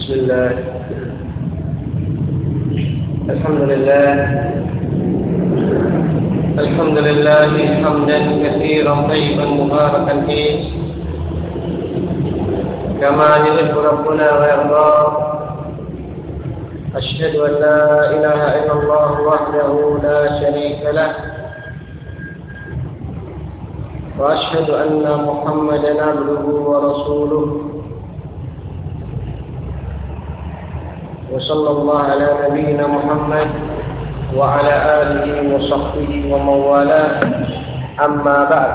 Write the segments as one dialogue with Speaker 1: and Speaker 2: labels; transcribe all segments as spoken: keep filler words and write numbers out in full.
Speaker 1: بسم الله الحمد لله الحمد لله حمدا كثيرا طيبا مباركا فيه كما يحب ربنا ويرضى. أشهد أن لا إله إلا الله وحده لا شريك له وأشهد أن محمدا عبده ورسوله وصلى الله على نبينا محمد وعلى آله وصحبه ومن والاه. أما بعد.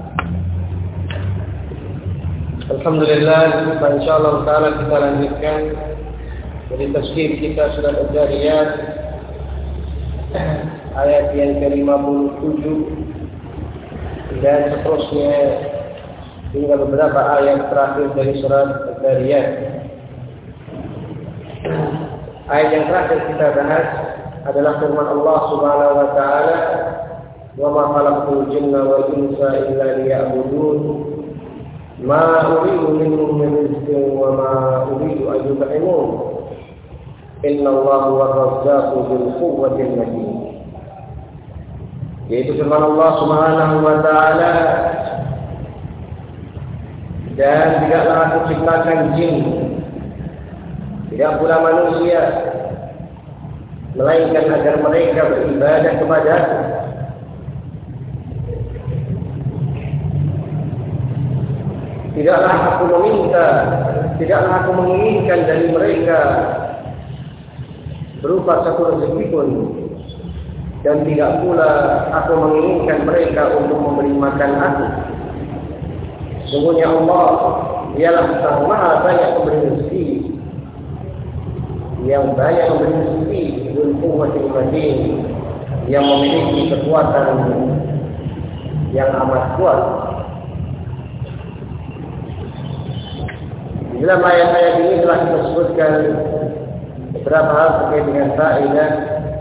Speaker 1: Alhamdulillah, insyaallah taala kita lanjutkan dari tafsir kita surat Al-Zariyat ayat yang ke lima puluh tujuh dan seterusnya hingga beberapa ayat terakhir dari surat Al-Zariyat. Ayat yang terakhir kita bahas adalah firman Allah Subhanahu wa taala, "Wa ma khalaqtul jinna wal insa illa liya'budun, ma uridu minhum min rizqin wa ma uridu an yut'imun, inna Allaha huwar razzaqu dzul quwwatil matin." Yaitu firman Allah Subhanahu wa taala, dan tidaklah aku ciptakan jin, tidak pula manusia, melainkan agar mereka beribadah kepada-Ku. Tidaklah aku meminta, tidaklah aku menginginkan dari mereka berupa satu rezeki pun, dan tidak pula aku menginginkan mereka untuk memberi makan aku. Sungguhnya Allah ialah Sang Maha banyak memberi rezeki, yang banyak memberi rezeki, dzul quwwatil matin, yang memiliki kekuatan yang amat kuat. Di dalam ayat-ayat ini telah kita sebutkan beberapa hal terkait dengan faedah,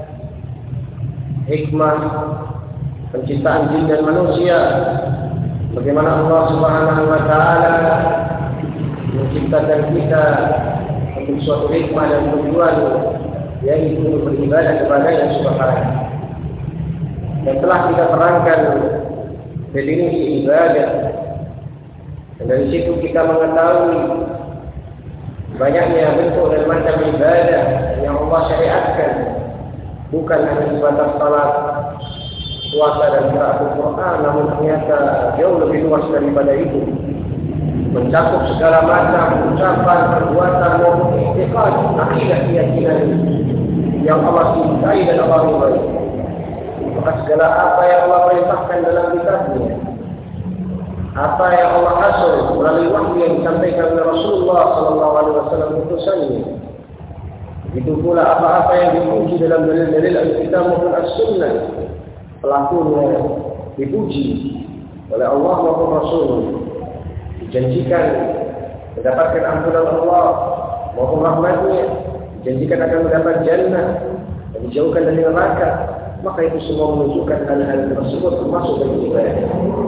Speaker 1: hikmah penciptaan jin dan manusia. Bagaimana Allah Subhanahu wa taala menciptakan kita untuk suatu hikmah dan tujuan, yaitu untuk beribadah kepada-Nya Subhanahu. Dan telah kita terangkan definisi ibadah, dan dari situ kita mengetahui banyaknya bentuk dan macam ibadah yang Allah syariatkan, bukan hanya sebatas salat, puasa dan qiraat Al-Quran, namun ternyata jauh lebih luas daripada itu, mencakup segala macam ucapan, perbuatan maupun i'tiqad, akidah, keyakinan yang Allah cintai dan Allah ridhai. Maka segala apa yang Allah perintahkan dalam kitab-Nya, apa yang Allah hasil melalui wahyu yang disampaikan oleh Rasulullah sallallahu alaihi wasallam utusannya, itu pula apa-apa yang dipuji dalam dalil-dalil Al-Kitab maupun As-Sunnah, pelakunya dipuji oleh Allah maupun Rasul, dijanjikan mendapatkan ampunan Allah maupun rahmat-Nya, dijanjikan akan mendapat jannah dan dijauhkan dari neraka. Maka itu semua menunjukkan hal-hal tersebut termasuk dari ibadah.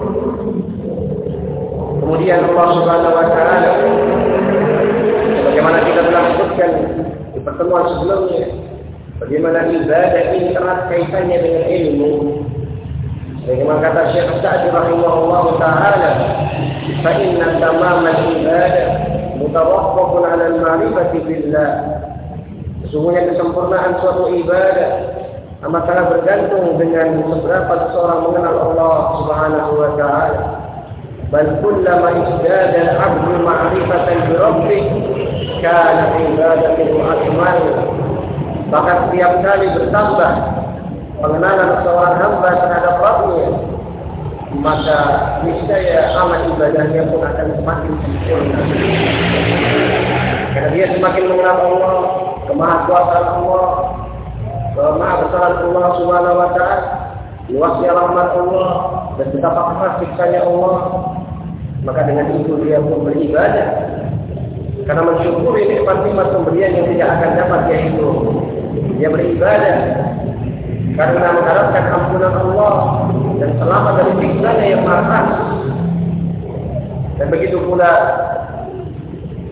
Speaker 1: Kemudian Allah Subhanahu wa taala, sebagaimana kita telah sebutkan di pertemuan sebelumnya, bagaimana ibadah ini erat kaitannya dengan ilmu. Bagaimana kata Syekh Sa'di rahimahullah taala, "Fa inna tamamal ibadah mutawaqqafun 'ala al-ma'rifati billah." Sesungguhnya kesempurnaan suatu ibadah amat sangat bergantung dengan seberapa seseorang mengenal Allah Subhanahu wa taala. Bal kullama izdada al-'abdu ma'rifatan bi rabbih kana ibadatuhu akmal. Bahkan setiap kali bertambah pengenalan seorang hamba terhadap Rabb-Nya, maka niscaya amal ibadahnya pun akan semakin sempurna. Karena dia semakin mengenal Allah, kemahakuasaan Allah, kemahabesaran Allah Subhanahu wa taala, luasnya rahmat Allah, dan betapa keras siksanya Allah. Maka dengan itu dia pun beribadah, karena mensyukuri nikmat-nikmat pemberian yang tidak akan dapat dia hitung. Dia beribadah karena mengharapkan ampunan Allah dan selamat dari siksanya yang keras. Dan begitu pula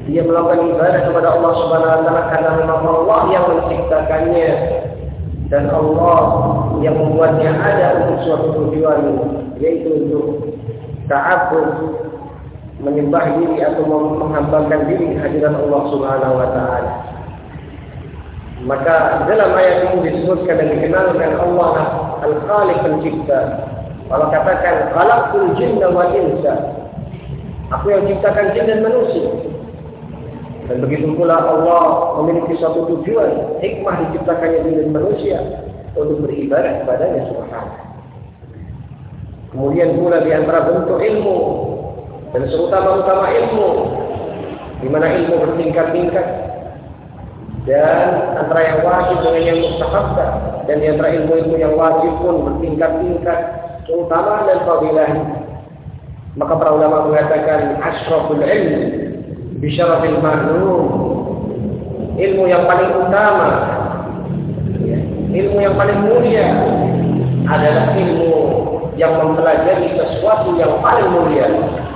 Speaker 1: dia melakukan ibadah kepada Allah Subhanahu wa taala karena memang Allah yang menciptakannya dan Allah yang membuatnya ada untuk suatu tujuan, yaitu untuk ta'abbud, menyembah diri atau menghambakan diri hadirat Allah Subhanahu wa taala. Maka dalam ayat ini disebutkan dan dikenalkan Allah Al-Khaliq, pencipta. Allah katakan khalaqtul jinna wal insa. Aku yang ciptakan jin dan manusia. Dan begitu pula Allah memiliki suatu tujuan, hikmah diciptakannya jin dan manusia untuk beribadah kepadanya Subhanahu. Kemudian pula di antara bentuk ilmu dan terutama-utama ilmu, di mana ilmu bertingkat-tingkat, dan antara yang wajib dengan yang mustahab, dan di antara ilmu-ilmu yang wajib pun bertingkat-tingkat, terutama dan fadilah. Maka para ulama mengatakan asyraful ilm bi syarafil ma'lum. Ilmu yang paling utama, ilmu yang paling mulia adalah ilmu yang mempelajari sesuatu yang paling mulia.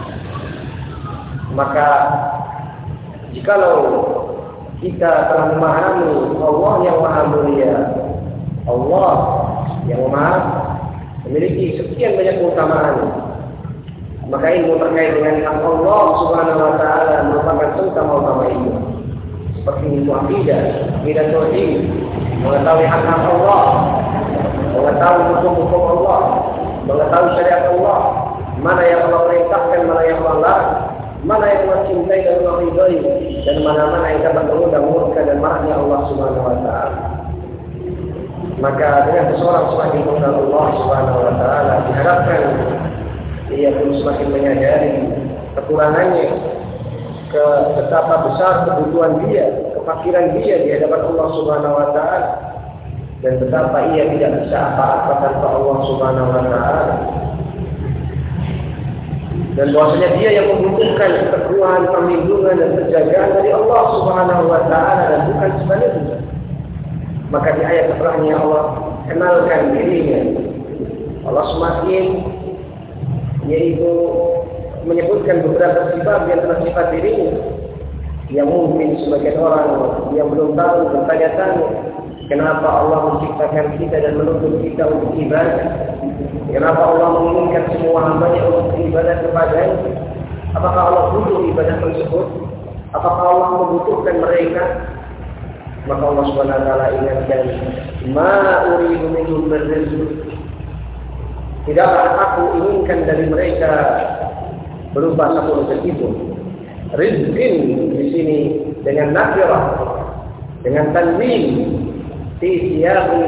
Speaker 1: Maka jikalau kita telah memahami Allah yang maha mulia, Allah yang maha memiliki sekian banyak keutamaan, maka ilmu terkait dengan hak Allah Subhanahu wa taala merupakan utama-utama ilmu. Seperti ilmu akidah, akidah tauhid, mengetahui hak-hak Allah, mengetahui hukum-hukum Allah, mengetahui syariat Allah, mana yang Allah perintahkan, mana yang Allah larang, mana yang Allah cintai dan Allah ridhai, dan mana-mana yang dapat mengundang murka dan marahnya Allah Subhanahu wa taala. Maka dengan seseorang semakin mengenal Allah Subhanahu wa taala, diharapkan ia pun semakin menyadari kekurangannya, ke betapa besar kebutuhan dia, kefakiran dia di hadapan Allah Subhanahu wa taala, dan betapa ia tidak bisa apa-apa tanpa Allah Subhanahu wa taala. Dan bahwasanya dia yang membutuhkan keteguhan, perlindungan dan penjagaan dari Allah Subhanahu wa taala dan bukan sebaliknya. Maka di ayat setelahnya Allah kenalkan dirinya. Allah semakin yaitu menyebutkan beberapa sifat yang telah sifat dirinya, yang mungkin sebagian orang yang belum tahu bertanya-tanya kenapa Allah menciptakan kita dan menuntut kita untuk ibadah, kenapa Allah menginginkan semua hambanya untuk beribadah kepadanya. Apakah Allah butuh ibadah tersebut? Apakah Allah membutuhkan mereka? Maka Allah Subhanahu wa taala ingatkan, ma uridu minhum min rizq. Tidaklah aku inginkan dari mereka berupa satu rezeki pun. Rizqin di sini dengan nakirah, dengan tanwin fi siyaqi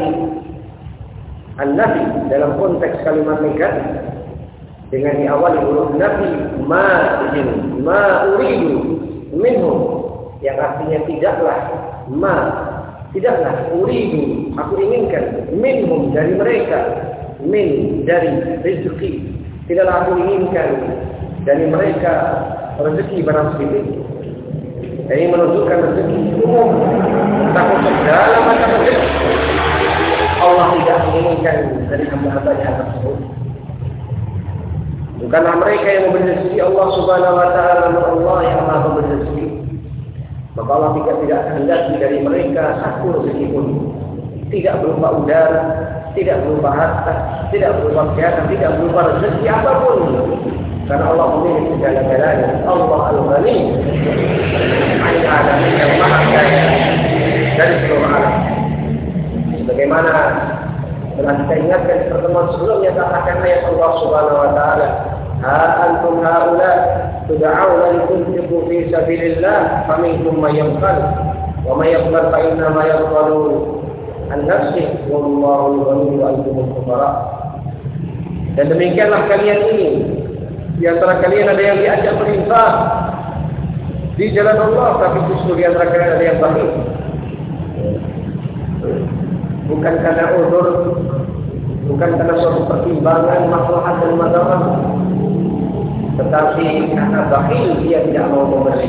Speaker 1: an-nafi dalam konteks kalimat negatif, dengan diawali huruf nafi, ma izin, ma uridu minhum, yang artinya tidaklah, ma tidaklah, uridu aku inginkan, minhum dari mereka, min dari rezeki, tidaklah aku inginkan dari mereka rezeki barang sedikit. Ini menunjukkan rezeki umum, tapi segala macam rezeki Allah tidak menginginkan dari hamba-hambanya tersebut. Bukanlah mereka yang memberi rezeki Allah Subhanahu wa taala, namun Allah yang Maha memberi rezeki. Maka Allah tidak tidak kehendaki dari mereka satu rezeki pun, tidak berupa udara, tidak berupa harta, tidak berupa kesehatan, tidak berupa rezeki apapun. Karena Allah memiliki segala-galanya. Allah Al-Ghani, Al-Alam yang Maha Kaya dari seluruh alam. Sebagaimana telah kita ingatkan di pertemuan sebelumnya, katakan ayat Allah Subhanahu wa taala, ha antum haula tud'auna litunfiqu fi sabilillah faminkum may yabkhal wa may yabkhal fa inna ma yabkhalu an nafsihi wallahu al-ghani wa antumul fuqara. Dan demikianlah kalian ini, di antara kalian ada yang diajak berinfak di jalan Allah, tapi justru di antara kalian ada yang bakhil. Bukan karena uzur, bukan karena suatu pertimbangan maslahat dan madarat, tetapi karena bakhil, dia tidak mau memberi.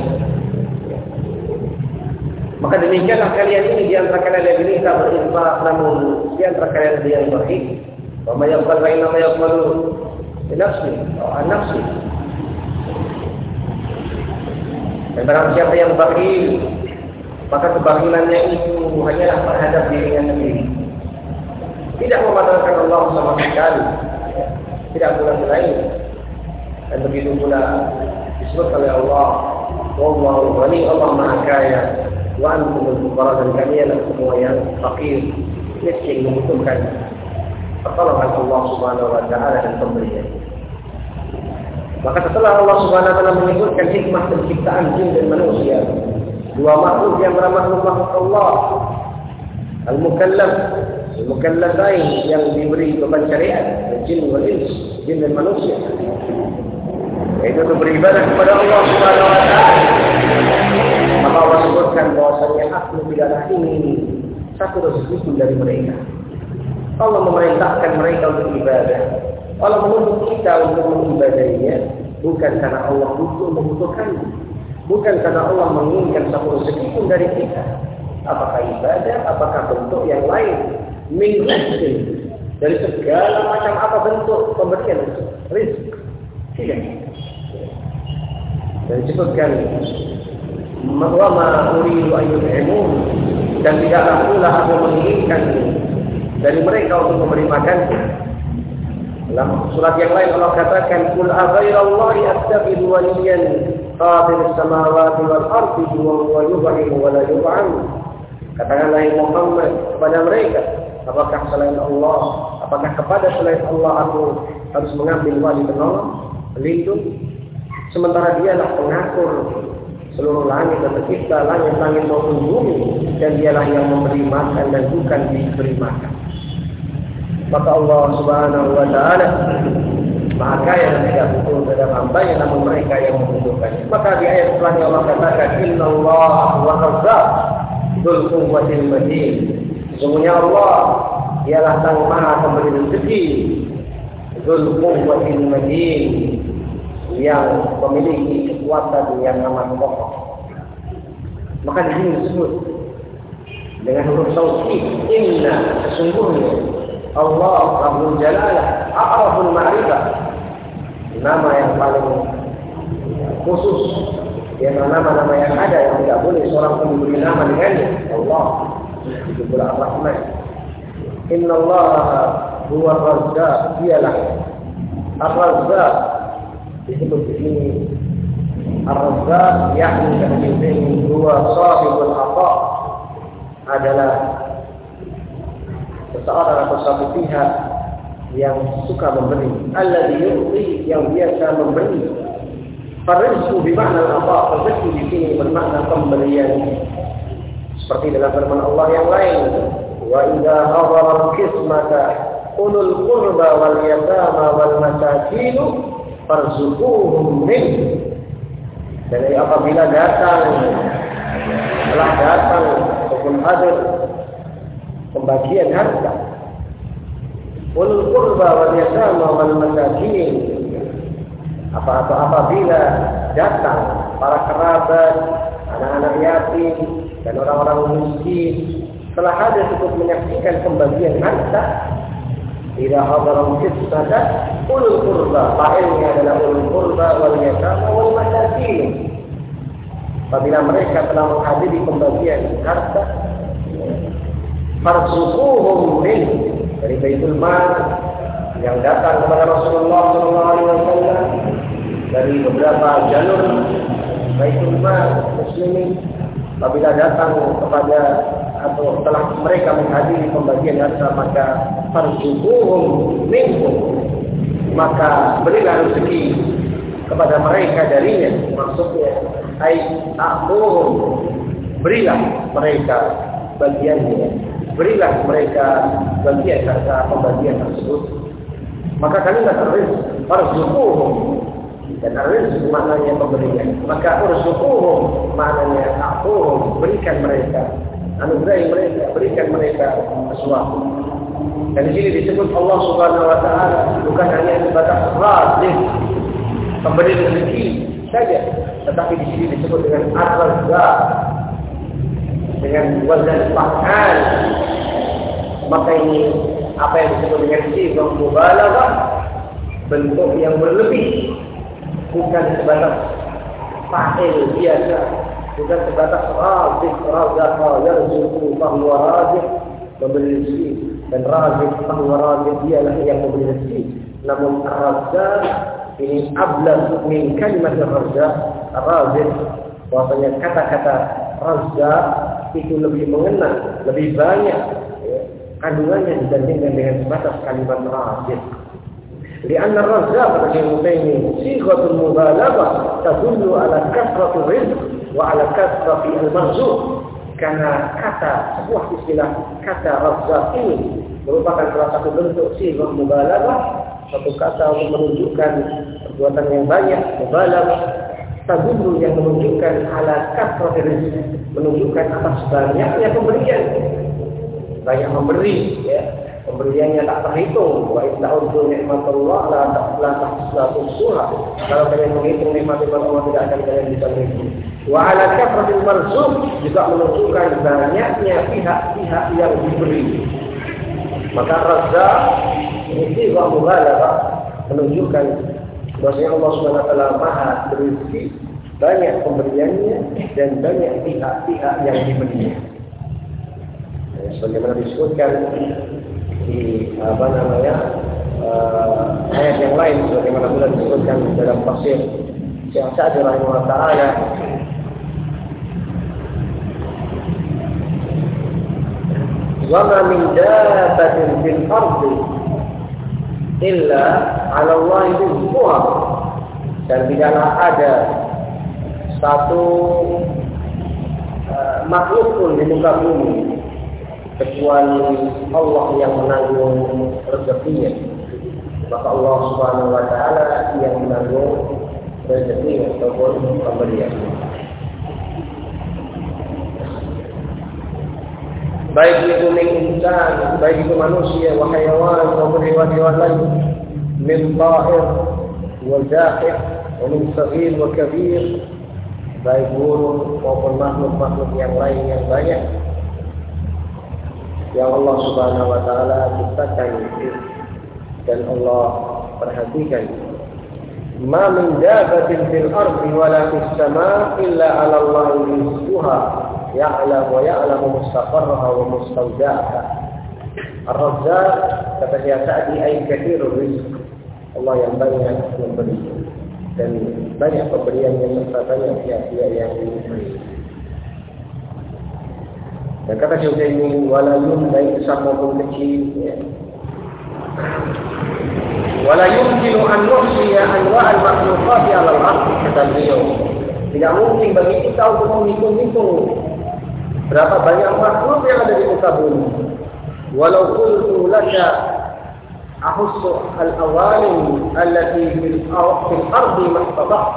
Speaker 1: Maka demikianlah kalian ini, di antara kalian yang diminta berinfak, namun di antara kalian ada yang bakhil. Wa may yaqbal wa inna ma yaqbalu bi nafsi atau an nafsi. Dan barang siapa yang bakhil, maka kebakilannya itu hanyalah terhadap dirinya sendiri. Tidak memandangkan Allah sama sekali, tidak pula selain. Dan begitu pula disebut oleh Allah, wallahu ghani, Allah maha kaya, wa antumul fuqara, dan kami adalah semua yang fakir, miskin, membutuhkan pertolongan Allah Subhanahu wa taala dan pemberian. Maka setelah Allah Subhanahu wa taala menyebutkan hikmah penciptaan jin dan manusia, dua makhluk yang bernama makhluk Allah, al-mukallaf, al-mukallafain yang diberi beban syariat, jin wal ins, jin dan manusia, yaitu untuk beribadah kepada Allah Subhanahu wa taala. Maka Allah sebutkan bahwasanya aku tidaklah ini satu rezeki pun dari mereka. Allah memerintahkan mereka untuk ibadah. Allah menuntut kita untuk mengibadahinya, bukan karena Allah butuh membutuhkan, bukan karena Allah menginginkan satu rezeki pun dari kita. Apakah ibadah, apakah bentuk yang lain, min rizqin, dari segala macam apa bentuk pemberian rizki. Tidak. Dan disebutkan wa ma uridu an yut'imun, dan tidaklah pula aku menginginkan dari mereka untuk memberi makan. Dalam surat yang lain Allah katakan, qul aghairallahi attakhidhu waliyan qadir as-samawati wal ardi wa huwa yub'imu wa la yub'am. Katakanlah Muhammad kepada mereka, apakah selain Allah, apakah kepada selain Allah aku harus mengambil wali penolong, pelindung, sementara dialah pengatur seluruh langit dan tercipta langit-langit maupun bumi, dan dialah yang memberi makan dan bukan diberi makan. Maka Allah Subhanahu wa taala maha kaya dan tidak butuh terhadap hamba-Nya, namun mereka yang membutuhkannya. Maka di ayat setelahnya Allah katakan, innallaha huwa razzaq dzul quwwatil matin. Sesungguhnya Allah ialah Sang Maha Pemberi rezeki, dzul quwwatil matin, yang memiliki kekuatan yang amat kokoh. Maka di sini disebut dengan huruf taukid, inna, sesungguhnya Allah Rabbul Jalalah, A'raful Ma'rifah, nama yang paling khusus, yang nama-nama yang ada yang tidak boleh seorang pun diberi nama dengannya. Allah itu pula Ar-Rahman. Inna Allah huwa Razzaq, dialah Ar-Razzaq. Disebut di sini Ar-Razzaq, yakni kata-kata huwa sahibul ata, adalah seseorang atau satu pihak yang suka memberi, alladzi yu'ti, yang biasa memberi. Farizqu bimakna al-ata, rezeki di sini bermakna pemberian. Seperti dalam firman Allah yang lain, wa idza hadara al-qismata ulul qurba wal yatama wal masakin farzuquhum min. Dan apabila datang, telah datang ataupun hadir pembagian harta, ulul qurba wal yatama wal masakin, apa atau apabila datang para kerabat, anak-anak yatim dan orang-orang miskin, telah hadir untuk menyaksikan pembagian harta. Ila hadaral qismata ulul qurba, fa'ilnya adalah ulul qurba wal yatama wal masakin. Apabila mereka telah menghadiri pembagian harta, farzuquhum min, dari baitul mal yang datang kepada Rasulullah sallallahu alaihi wasallam dari beberapa jalur baitul mal muslimin. Apabila datang kepada atau telah mereka menghadiri pembagian harta, maka farzuquhum minhum, maka berilah rezeki kepada mereka darinya. Maksudnya ai a'tuhum, berilah mereka bagiannya, berilah mereka bagian harta pembagian tersebut. Maka kalimat rizq, farzuquhum, dan rizq maknanya pemberian, maka urzuquhum maknanya a'tuhum, berikan mereka, anugerahi mereka, berikan mereka sesuatu. Dan di sini disebut Allah Subhanahu wa taala bukan hanya sebatas razq, pemberi rezeki saja, tetapi di sini disebut dengan ar-razzaq, dengan wazan fa'al. Maka ini apa yang disebut dengan sifat mubalaghah, bentuk yang berlebih, bukan sebatas fa'il biasa, bukan sebatas razik, razaqah, yarzuqu, fahuwa razik, memberi rezeki, dan razik, fahuwa razik, dialah yang memberi rezeki. Namun razzaq ini ablagh min kalimat razzaq, razik, bahwasanya kata-kata razzaq itu lebih mengena, lebih banyak ya, kandungannya dibandingkan dengan sebatas kalimat razik. Lianna razzaq kata Syekh Utsaimin sighatul mubalaghah tadullu ala kasratir rizq wa ala kasrati al-marzuk. Karena kata sebuah istilah kata razzaq ini merupakan salah satu bentuk sighah mubalaghah, satu kata untuk menunjukkan perbuatan yang banyak, mubalaghah, tadullu yang menunjukkan ala kasratir rizq, menunjukkan atas banyaknya pemberian, banyak memberi ya, pemberiannya tak terhitung. Wa in ta'uddu ni'matullah la tahsuha, kalau kalian menghitung nikmat Allah tidak akan kalian bisa menghitung. Wa ala kasratil marzuq juga menunjukkan banyaknya pihak-pihak yang diberi. Maka razzaq ini sighah mubalaghah menunjukkan bahwasanya Allah Subhanahu wa taala Maha berrezeki, banyak pemberiannya dan banyak pihak-pihak yang diberinya. Ya, sebagaimana disebutkan di apa namanya uh, ayat yang lain, sebagaimana pula disebutkan dalam tafsir Syekh Sa'di rahimahullah taala, wa ma min dabbatin fil ardi illa 'ala Allahi rizquha, dan tidaklah ada satu uh, makhluk pun di muka bumi kecuali Allah yang menanggung rezekinya. Maka Allah Subhanahu wa taala yang menanggung rezekinya ataupun pemberiannya. Baik itu insan, baik itu manusia, wa hayawan, maupun hewan-hewan lain, min ta'ir wa zahir, wa min saghir wa kabir, baik burung maupun makhluk-makhluk yang lain yang banyak yang Allah Subhanahu wa taala ciptakan dan Allah perhatikan. Ma min dabbatin fil ardi wala fis samaa illa 'ala Allahi rizquha ya'lam wa ya'lamu mustaqarraha wa mustawda'aha. Ar-Razzaq kata Syekh Sa'di ay katsirur rizq, Allah yang banyak memberi dan banyak pemberiannya serta banyak pihak-pihak yang diberi. Dan kata Syekh Utsaimin, walayum baik besar maupun kecil ya. Wala yumkinu an nuhsiya anwa' al-makhluqat 'ala al-ardh, kata beliau. Tidak mungkin bagi kita untuk menghitung-hitung berapa banyak makhluk yang ada di muka bumi. Walau qultu laka ahussu al-awalim allati fil ardi mastata'tu,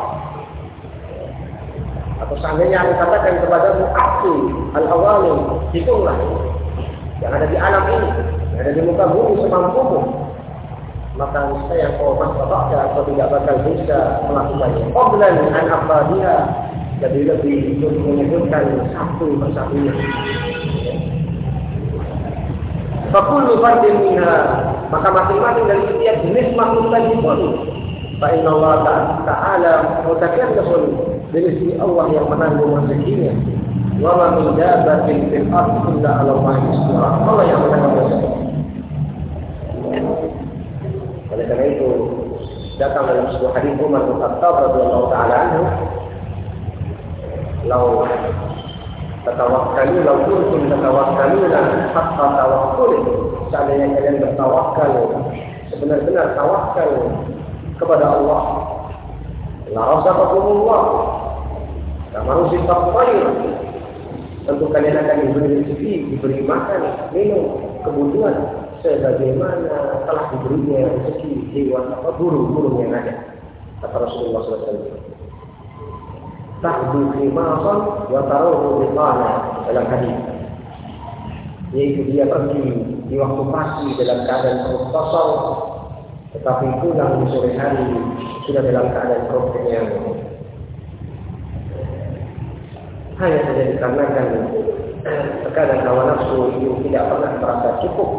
Speaker 1: atau seandainya aku katakan kepadamu aku al-awalim, hitunglah yang ada di alam ini, yang ada di muka bumi semampumu, maka saya kau mastata'ta atau tidak bakal bisa melakukannya. Qablan an afradiha, lebih-lebih untuk menyebutkan satu persatunya. Fakullu fardin minha, maka masing-masing dari setiap jenis makhluk tadi pun, fa inna Allah ta'ala mutakallifun dari Allah yang menanggung rezekinya. Wa ma min dabbatin fil ardi illa 'ala Allahi rizquha, Allah yang menanggung rezekinya. Oleh karena itu datang dalam sebuah hadis Umar bin Khattab radhiyallahu taala anhu, "Lau tatawakkalu lau kuntum tatawakkaluna haqqa tawakkul." Seandainya kalian bertawakal sebenar-benar tawakal kepada Allah, la razaqakumullah kama ruziqat tayr, tentu kalian akan diberi rezeki, diberi makan, minum, kebutuhan sebagaimana telah diberinya rezeki hewan atau burung-burung yang ada. Kata Rasulullah sallallahu alaihi wasallam, tahdu khimasan wa taruhu biqana, dalam hadis, yaitu dia pergi di waktu pagi dalam keadaan perut kosong, tetapi pulang di sore hari sudah dalam keadaan perut kenyang. Hanya saja dikarenakan terkadang hawa nafsu itu tidak pernah merasa cukup,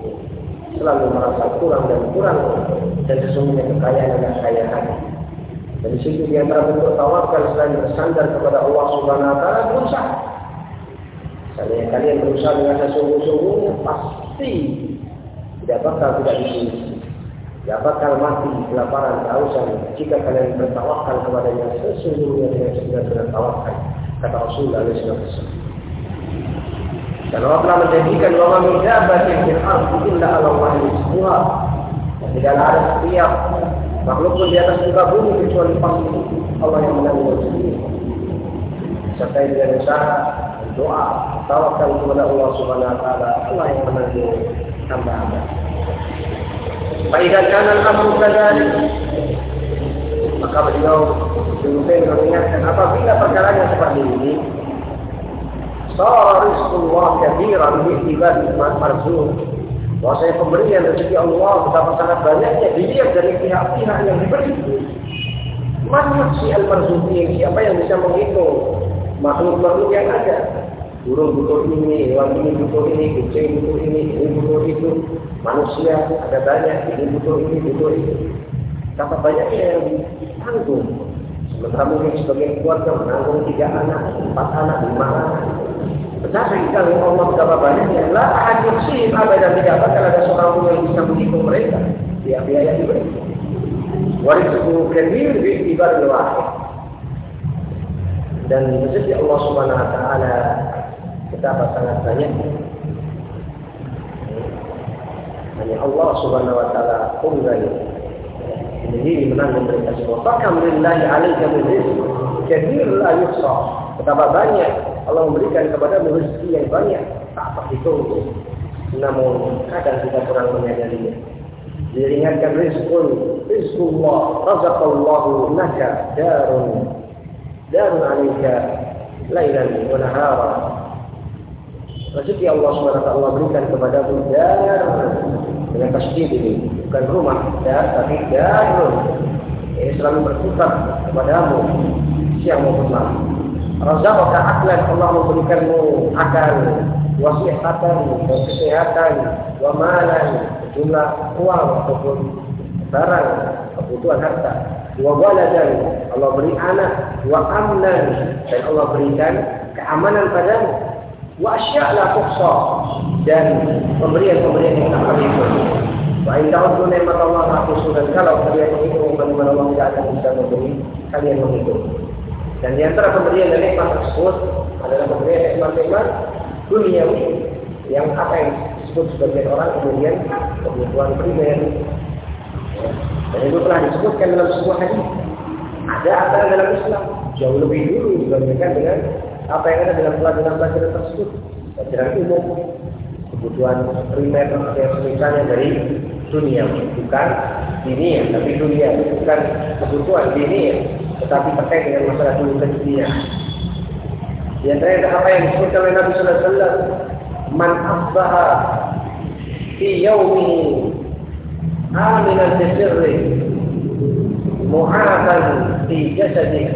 Speaker 1: selalu merasa kurang dan kurang, dan sesungguhnya kekayaan adalah kekayaan. Dan di situ di antara bentuk tawakal selain bersandar kepada Allah Subhanahu wa taala berusaha. Misalnya kalian berusaha dengan sesungguh-sungguhnya pasti tidak bakal tidak disuruh. Tidak bakal mati kelaparan kehausan jika kalian bertawakal kepadanya sesungguhnya dengan sebenar-benar tawakal, kata Rasulullah shallallahu alaihi wasallam. Dan Allah telah menjadikan wa ma min dabbatin fil ardi illa 'ala Allahi rizquha. Tidaklah ada setiap makhluk pun di atas muka bumi kecuali pasti Allah yang menanggung sendiri. Serta dengan usaha, doa, tawakal kepada Allah Subhanahu wa taala, Allah yang menanggung hamba-hamba. Faidah kanan amru kadzalik, maka beliau juga mengingatkan apabila perkaranya seperti ini, sara rizqullah katsiran bi ibadi marzum. Bahwasanya pemberian rezeki Allah betapa sangat banyaknya dilihat dari pihak-pihak yang diberi. Mana si al-marzuqin, siapa yang bisa menghitung makhluk-makhluk yang ada? Burung butuh ini, hewan ini butuh ini, kucing butuh ini, ini butuh itu. Manusia ada banyak, ini butuh ini, butuh itu. Betapa banyaknya yang ditanggung. Sementara mungkin sebagian keluarga menanggung tiga anak, empat anak, lima anak. Betapa sekali Allah betapa banyaknya. La ahad yuhsihim abadan, tidak bakal ada seorang pun yang bisa menghitung mereka. Biaya-biaya yang diberi. Warizqu kabir bi ibadah wahid. Dan rezeki Allah Subhanahu wa taala betapa sangat banyak. Hanya Allah Subhanahu wa taala tunggal sendiri menanggung mereka semua. Fakam lillahi 'alaika min rizq kabir la yuhsa. Betapa banyak Allah memberikan kepadamu rezeki yang banyak tak terhitung. Namun kadang kita kurang menyadarinya. Diingatkan rizqul rizqullah razaqallahu laka darun darun 'alaika lailan wa nahara. Rezeki Allah Subhanahu wa taala berikan kepadamu dar dengan tasydid ini, bukan rumah dar tapi darun. Ini selalu berputar kepadamu siang maupun malam. Razaqaka aklan, Allah memberikanmu akal, wasihatan, kesehatan, wa malan, jumlah uang ataupun barang, kebutuhan harta. Wa waladan, Allah beri anak, wa amnan, dan Allah berikan keamanan padamu. Wa asya' la tuhsa, dan pemberian-pemberian yang tak terhitung. Wa in ta'uddu ni'matallahi la tuhsuha, kalau kalian menghitung bagaimana Allah tidak akan bisa memberi, kalian menghitung. Dan di antara pemberian dan nikmat tersebut adalah pemberian nikmat-nikmat duniawi yang apa yang disebut sebagian orang kemudian kebutuhan primer. Dan itu telah disebutkan dalam sebuah hadis. Ada apa yang dalam Islam jauh lebih dulu dibandingkan dengan apa yang ada dalam pelajaran-pelajaran tersebut. Pelajaran umum, kebutuhan primer yang semisalnya dari dunia, bukan dunia, tapi dunia, bukan kebutuhan dunia, tetapi terkait dengan masalah dunia dan dunia. Di antaranya apa yang disebutkan oleh Nabi Sallallahu Alaihi Wasallam, man asbaha fi yaumihi aminan fi sirri mu'afan fi jasadihi.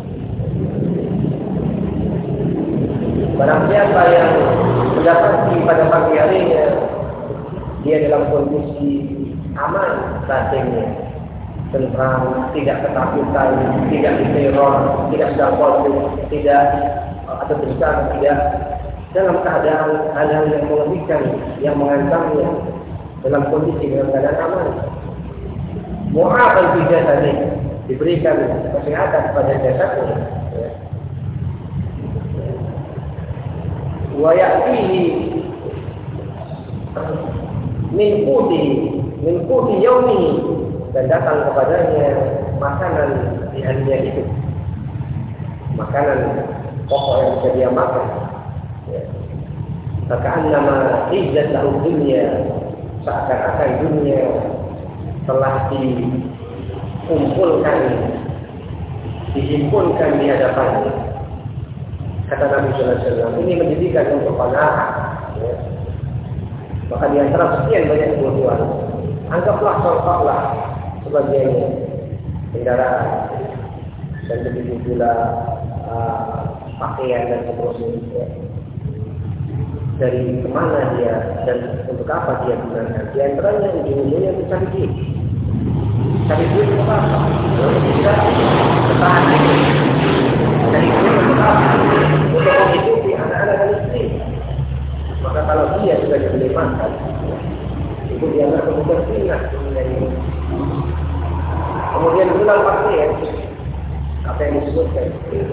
Speaker 1: Barang siapa yang mendapati pada pagi harinya dia dalam kondisi aman batinnya, tentram, tidak ketakutan, tidak diteror, tidak sedang konflik, tidak atau berusaha tidak dalam keadaan hal-hal yang mengerikan, yang mengancamnya, dalam kondisi dalam keadaan aman. Mu'afan fi jasadihi, diberikan kesehatan pada jasadnya. Wa ya'tihi min quti min quti yaumihi, dan datang kepadanya makanan di harinya itu, makanan pokok yang bisa dia makan. Faka'annama izzat lahu dunya, seakan-akan dunia telah dikumpulkan, dihimpunkan di hadapannya. Kata Nabi Sallallahu Alaihi Wasallam, ini menjadikan untuk qanaah. Ya. Maka di antara sekian banyak kebutuhan, anggaplah contohlah sebagai kendaraan dan begitu pula uh, pakaian dan seterusnya. Ya. Dari kemana dia dan untuk apa dia gunakan? Di antaranya ujung-ujungnya itu cari duit. cari duit untuk apa? Bisa bertahan hidup. Cari duit untuk apa? Untuk menghidupi anak-anak dan istri. Maka kalau dia sudah dibeli makan, itu dia nggak kemudian ingat dunia ini. Kemudian bulan pakaian, apa yang disebutkan?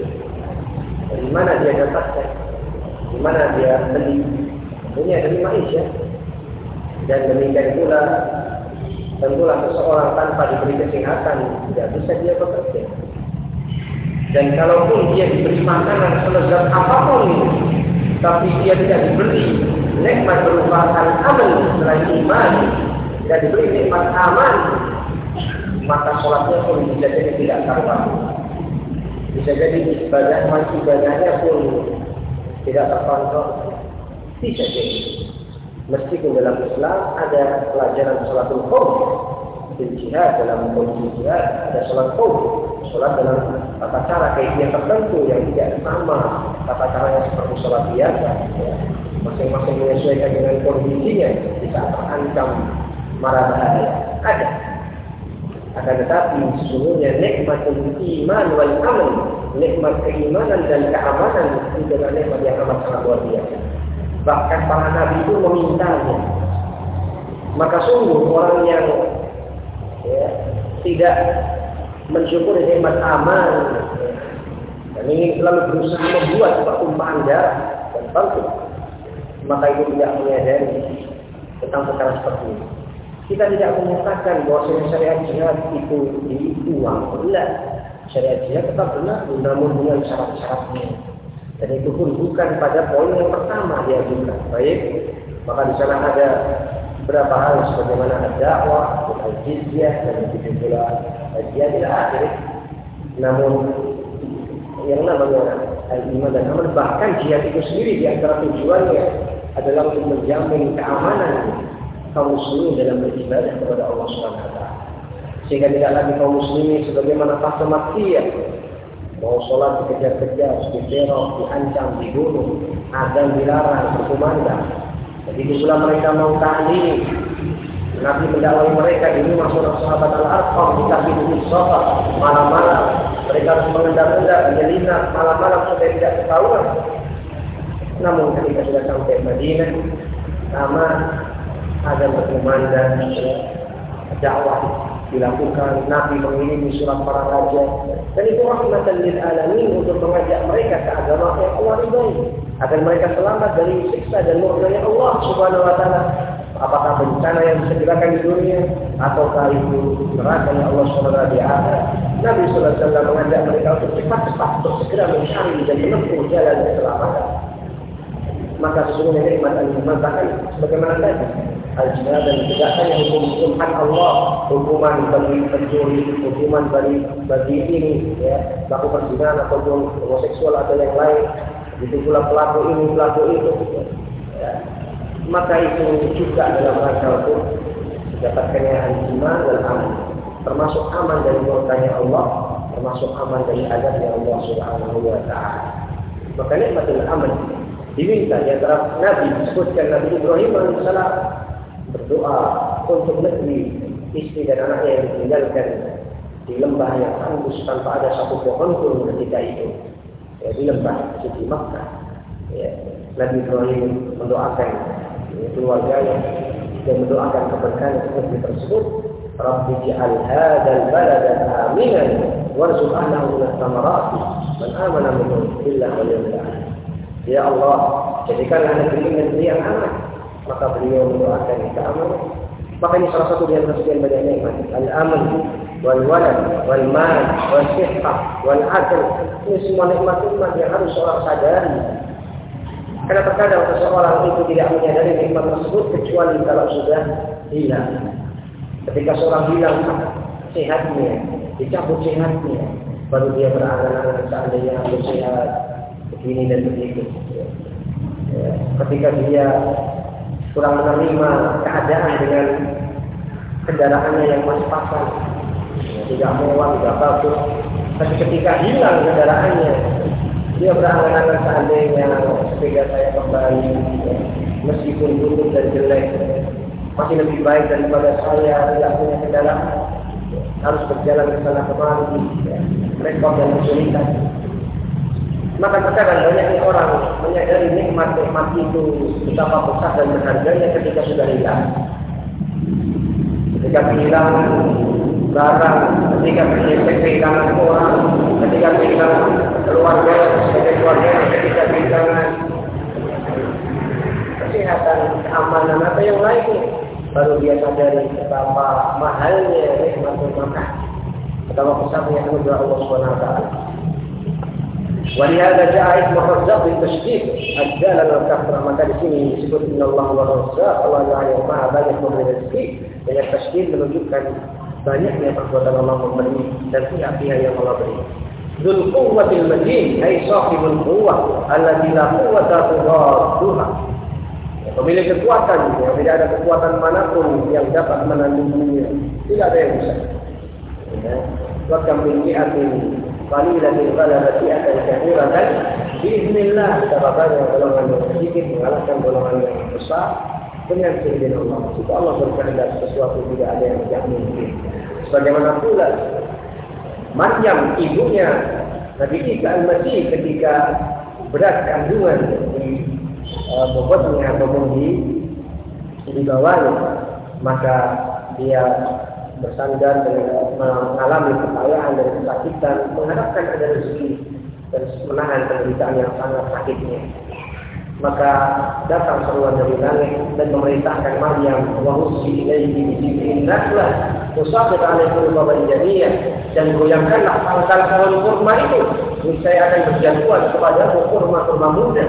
Speaker 1: Dari mana dia dapatkan? Di mana dia beli? Dunia dari maisha. Dan demikian pula, tentulah seseorang tanpa diberi kesehatan tidak bisa dia bekerja. Dan kalaupun dia diberi makanan selezat apapun itu, tapi dia tidak diberi nikmat berupa al-amal selain iman, tidak diberi nikmat aman, maka sholatnya pun bisa jadi tidak karuan. Bisa jadi ibadah ibadahnya pun tidak terkontrol. Bisa jadi. Meskipun dalam Islam ada pelajaran sholatul khawf, di jihad dalam kondisi jihad ada sholat khawf, sholat dalam tata cara kaifiah tertentu yang tidak sama tata caranya seperti sholat biasa. Ya. Masing-masing menyesuaikan dengan kondisinya di saat terancam mara bahaya. Ada. Akan tetapi sesungguhnya nikmatul iman wal amal, nikmat keimanan dan keamanan itu adalah nikmat yang amat sangat luar biasa. Bahkan para nabi itu memintanya. Maka sungguh orang yang ya, tidak mensyukuri nikmat aman ya, dan ingin selalu berusaha membuat pertumpahan darah dan bangkit, maka itu tidak menyadari tentang perkara seperti ini. Kita tidak menyatakan bahwa syariat jihad itu diuang, tidak. Syariat jihad tetap benar, namun dengan syarat-syaratnya. Dan itu pun bukan pada poin yang pertama diajukan. Baik, maka di sana ada beberapa hal sebagaimana dakwah, al-jizyah, dan begitu pula jihad akhir. Namun yang namanya al-iman dan amal, bahkan jihad itu sendiri di antara tujuannya adalah untuk menjamin keamanan kaum muslimin dalam beribadah kepada Allah Subhanahu wa taala. Sehingga tidak lagi kaum muslimin sebagaimana fase makkiyah mau sholat dikejar-kejar, diteror, diancam, dibunuh, azan dilarang, berkumandang. Begitu pula mereka mau tahlil, Nabi mendakwai mereka di rumah seorang sahabat Al-Arqam di kaki Bukit Safa malam-malam. Mereka harus mengendap-endap, menyelinap malam-malam supaya tidak ketahuan. Namun ketika sudah sampai Madinah, sama azan berkumandang, dakwah dilakukan, Nabi mengirimi surat para raja, dan itu rahmatan lil alamin untuk mengajak mereka ke agama yang Allah ridhai, agar mereka selamat dari siksa dan murkanya Allah Subhanahu wa taala. Apakah bencana yang disegerakan di dunia ataukah itu neraka yang Allah Subhanahu wa taala. Nabi sallallahu alaihi wasallam mengajak mereka untuk cepat-cepat bersegera mencari dan menempuh jalan keselamatan. Maka sesungguhnya nikmat al-iman bahkan sebagaimana tadi al-jihad dan tegakkannya hukum-hukum hak Allah, hukuman bagi pencuri, hukuman bagi bagi ini ya, pelaku perzinahan ataupun homoseksual atau yang lain, begitu pula pelaku ini, pelaku itu ya. Maka itu juga dalam rangka untuk mendapatkannya al-iman dan aman, termasuk aman dari murkanya Allah, termasuk aman dari azabnya Allah Subhanahu wa taala. Maka nikmatul aman diminta di antara Nabi, disebutkan Nabi Ibrahim alaihissalam berdoa untuk negeri, istri dan anaknya yang ditinggalkan di lembah yang tandus tanpa ada satu pohon pun ketika itu ya, di lembah suci Makkah ya. Nabi Ibrahim mendoakan ya, keluarganya dan mendoakan keberkahan negeri tersebut. Rabbi ij'al hadzal balada aminan warzuq ahlahu min ats-tsamarati man amana minhum billahi wal yawmil akhir. Ya Allah, jadikanlah negeri ini negeri yang aman. Maka beliau mendoakan keamanan. Maka ini salah satu dari sekian banyak nikmat. Al-aman, wal walad, wal mal, wal sihhah, wal adl. Ini semua nikmat-nikmat yang harus seorang sadari. Karena terkadang seseorang itu tidak menyadari nikmat tersebut kecuali kalau sudah hilang. Ketika seorang hilang sehatnya, dicabut sehatnya, baru dia berangan-angan seandainya harus sehat begini dan begitu. Ya. Ketika dia kurang menerima keadaan dengan kendaraannya yang pas-pasan, ya, tidak mewah, tidak bagus. Tapi ketika hilang kendaraannya, dia berangan-angan seandainya sepeda saya kembali, ya, meskipun buruk dan jelek, masih lebih baik daripada saya tidak punya kendaraan. harus berjalan ke sana kemari, ya, repot dan kesulitan. Maka terkadang banyaknya orang menyadari nikmat-nikmat itu betapa besar dan berharganya ketika sudah hilang. Ketika kehilangan barang, ketika kehilangan orang, ketika kehilangan keluarga, ketika keluarga, ketika kehilangan kesehatan, keamanan atau yang lainnya, baru dia sadari betapa mahalnya nikmatul makan, betapa besarnya anugerah Allah Subhanahu wa taala. ولهذا جاء اسم الرزاق بالتشديد الدال على الكثرة. Maka di sini disebut innallaha war-razzaq, Allah yang maha banyak memberi rezeki. Dengan tasydid menunjukkan banyaknya perbuatan Allah memberi dan pihak-pihak yang Allah beri. Dzul quwwatil matin ay sahibul quwwah alladzi la quwwata tughadduha. Pemilik kekuatan yang tidak ada kekuatan manapun yang dapat menandinginya. Tidak ada yang bisa. Ya. Wa kam min fi'atin qalilatin ghalabat fi'atan katsiratan biiznillah. Sababnya golongan yang sedikit mengalahkan golongan yang besar dengan seizin Allah. Jika Allah berkehendak sesuatu tidak ada yang tidak mungkin. Sebagaimana pula Maryam ibunya Nabi Isa Al-Masih ketika berat kandungan di uh, bobotnya ataupun di di bawahnya, maka dia bersandar dengan mengalami kepayaan dan kesakitan, mengharapkan ada rezeki dan menahan penderitaan yang sangat sakitnya. Maka datang seruan dari langit dan memerintahkan Maryam wahusyi ilaihi bijiz'in nakhlah tusaqit 'alaikum qaban janiyah, dan goyangkanlah pangkal pohon kurma itu, niscaya akan berjatuhan kepada kurma-kurma muda.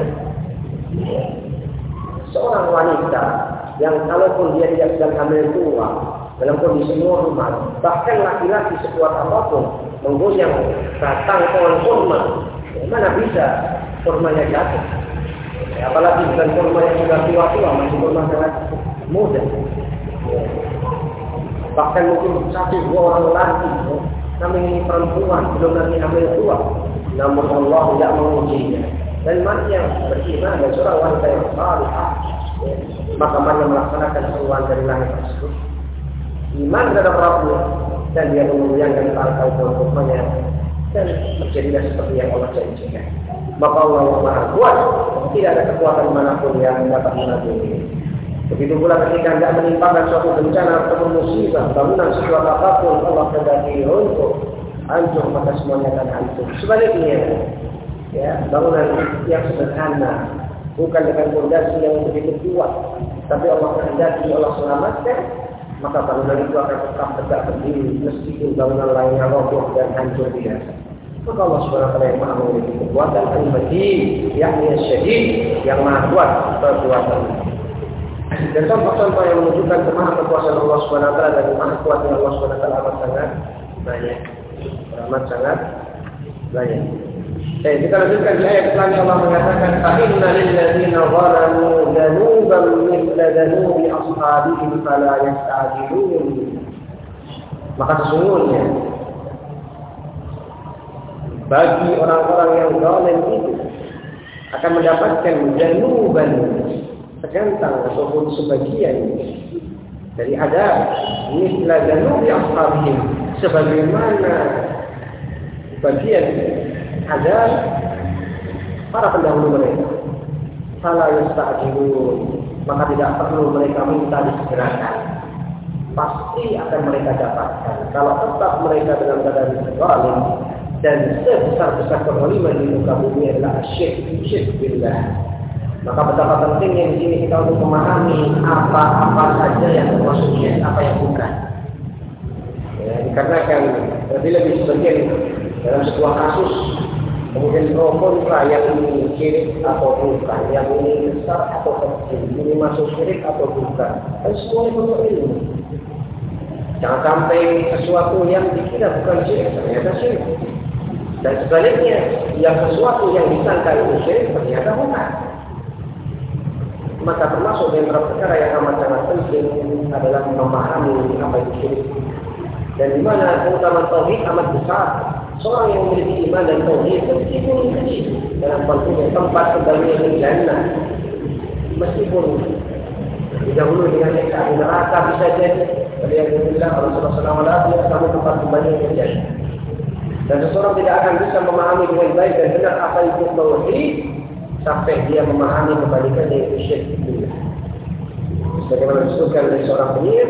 Speaker 1: Seorang wanita yang kalaupun dia tidak sedang hamil tua, dalam kondisi normal, bahkan laki-laki sekuat apapun menggoyang batang pohon kurma, mana bisa kurmanya jatuh? Apalagi bukan kurma yang sudah tua-tua, masih kurma sangat muda. Bahkan mungkin satu dua orang lagi, kami ini perempuan belum lagi hamil tua, namun Allah tidak mengujinya. Dan Maryam beriman dan seorang wanita yang salihah, maka Maryam melaksanakan seruan dari langit tersebut. Iman terhadap Rabbnya, dan dia memuliakan tangkal kurmanya, dan menjadilah seperti yang Allah janjikan. Maka Allah yang maha kuat, tidak ada kekuatan manapun yang dapat menandingi. Begitu pula ketika tidak menimpakan suatu bencana ataupun musibah, bangunan sesuatu apapun Allah kendaki untuk hancur, maka semuanya akan hancur. Sebaliknya, ya, bangunan yang sederhana, bukan dengan fondasi yang begitu kuat, tapi Allah kehendaki Allah selamatkan, maka bangunan itu akan tetap tegak berdiri meskipun bangunan lainnya roboh dan hancur biasa. Maka Allah Subhanahu wa taala yang maha memiliki kekuatan al-matin, yakni syadid, yang maha kuat berkuasa. Dan contoh-contoh yang menunjukkan kemaha kekuasaan Allah Subhanahu wa taala dan maha kuatnya Allah Subhanahu wa taala amat sangat banyak. Amat sangat banyak. Eh, kita lanjutkan di ayat selanjutnya, Allah mengatakan fa inna lil ladzina zalamu dhanuban mithla dhanubi ashabihim fala yasta'jilun. Maka sesungguhnya bagi orang-orang yang zalim itu akan mendapatkan dhanuban, segantang ataupun sebagian dari adab mithla dhanubi ashabihim, sebagaimana bagian ada para pendahulu mereka. Fala yasta'jilun, maka tidak perlu mereka minta disegerakan, pasti akan mereka dapatkan. Kalau tetap mereka dalam keadaan zalim dan sebesar-besar kezaliman di muka bumi adalah syirik syirik billah, maka betapa pentingnya di sini kita untuk memahami apa-apa saja yang termasuk syirik, apa yang bukan. Ya, dikarenakan lebih-lebih sebagian dalam sebuah kasus kemudian pro kontra, yang ini syirik atau bukan, yang ini besar atau kecil, ini masuk syirik atau bukan, dan semua itu untuk ilmu. Jangan sampai sesuatu yang dikira bukan syirik ternyata syirik, dan sebaliknya yang sesuatu yang disangka itu syirik ternyata bukan. Maka termasuk yang perkara yang amat sangat penting adalah memahami apa itu syirik, dan di mana keutamaan tauhid amat besar. Seorang yang memiliki iman dan tauhid meskipun kecil dalam konteksnya tempat kembali ke jannah, meskipun didahului dengan siksa neraka bisa jadi, Alhamdulillah Rasulullah shallallahu alaihi wasallam kamu tempat kembali yang terjadi. Dan seseorang tidak akan bisa memahami dengan baik dan benar apa itu tauhid sampai dia memahami kebalikannya itu syirik billah. Sebagaimana disebutkan oleh seorang penyair,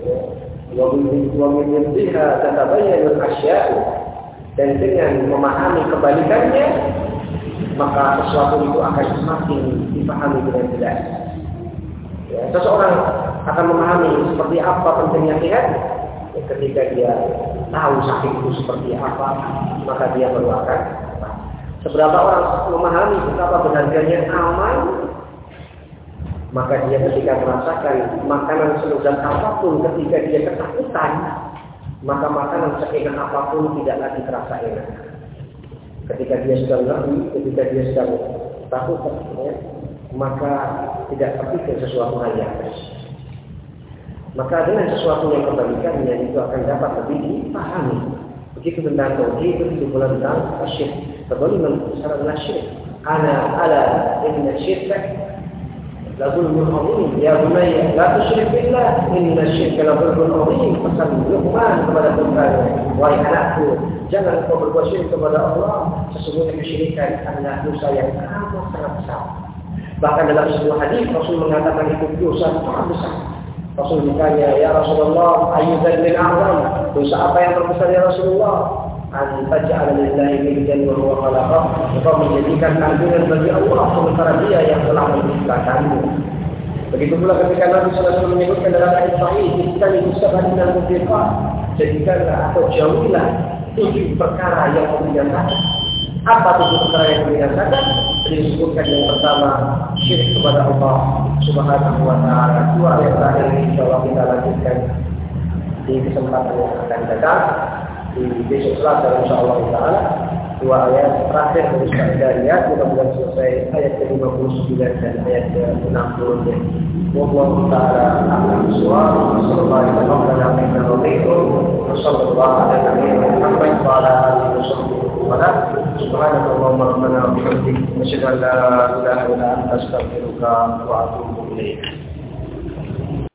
Speaker 1: wa min biha tatabayyanu al-asya', dan dengan memahami kebalikannya maka sesuatu itu akan semakin dipahami dengan jelas. Ya, seseorang akan memahami seperti apa pentingnya jihad ya, ketika dia tahu sakit itu seperti apa, maka dia baru akan. Seberapa orang memahami betapa berharganya amal, maka dia ketika merasakan makanan selezat apapun, ketika dia ketakutan, maka makanan seenak apapun tidak lagi terasa enak. Ketika dia sudah ngeri, ketika dia sudah takut, ya, maka tidak terpikir sesuatu hal yang baik. Maka dengan sesuatu yang kebalikannya itu akan dapat lebih dipahami. Begitu tentang tauhid, begitu pula tentang syirik. Kezaliman besar adalah syirik. Ana ala inna syirka la zulmun azim. Ya bunayya la tusyrik billah inna syirka la zulmun azim. Pesan Luqman kepada putranya, wahai anakku, jangan kau berbuat syirik kepada Allah. Sesungguhnya kesyirikan adalah dosa yang amat sangat besar. Bahkan dalam sebuah hadis Rasul mengatakan itu dosa sangat besar. Rasul bertanya, ya Rasulullah, ayu dzambin a'zam? Dosa apa yang terbesar ya Rasulullah? An taj'ala lillahi niddan wa huwa khalaqah. Engkau menjadikan tandingan bagi Allah sementara Dia yang telah menciptakanmu. Begitu pula ketika Nabi sallallahu alaihi wasallam menyebutkan dalam hadis sahih, "Istani sab'an minal mubiqat." Jadikanlah atau jauhilah tujuh perkara yang membinasakan. Apa tujuh perkara yang membinasakan? Disebutkan yang pertama, syirik kepada Allah Subhanahu wa ta'ala. Dua ayat terakhir ini insyaallah kita lanjutkan di kesempatan yang akan datang di besok Selasa insyaallah taala. Dua ayat terakhir dari surah Al-Dariyat, mudah-mudahan selesai ayat ke lima puluh sembilan dan ayat ke enam puluh. Wallahu ta'ala a'lam bishawab. Sallallahu alaihi wa sallam wa sallallahu ala nabiyyina Muhammad wa ala alihi wa sahbihi wa sallam. Subhanakallahumma rabbana wa bihamdika, asyhadu an la ilaha illa anta, astaghfiruka wa atubu ilaik.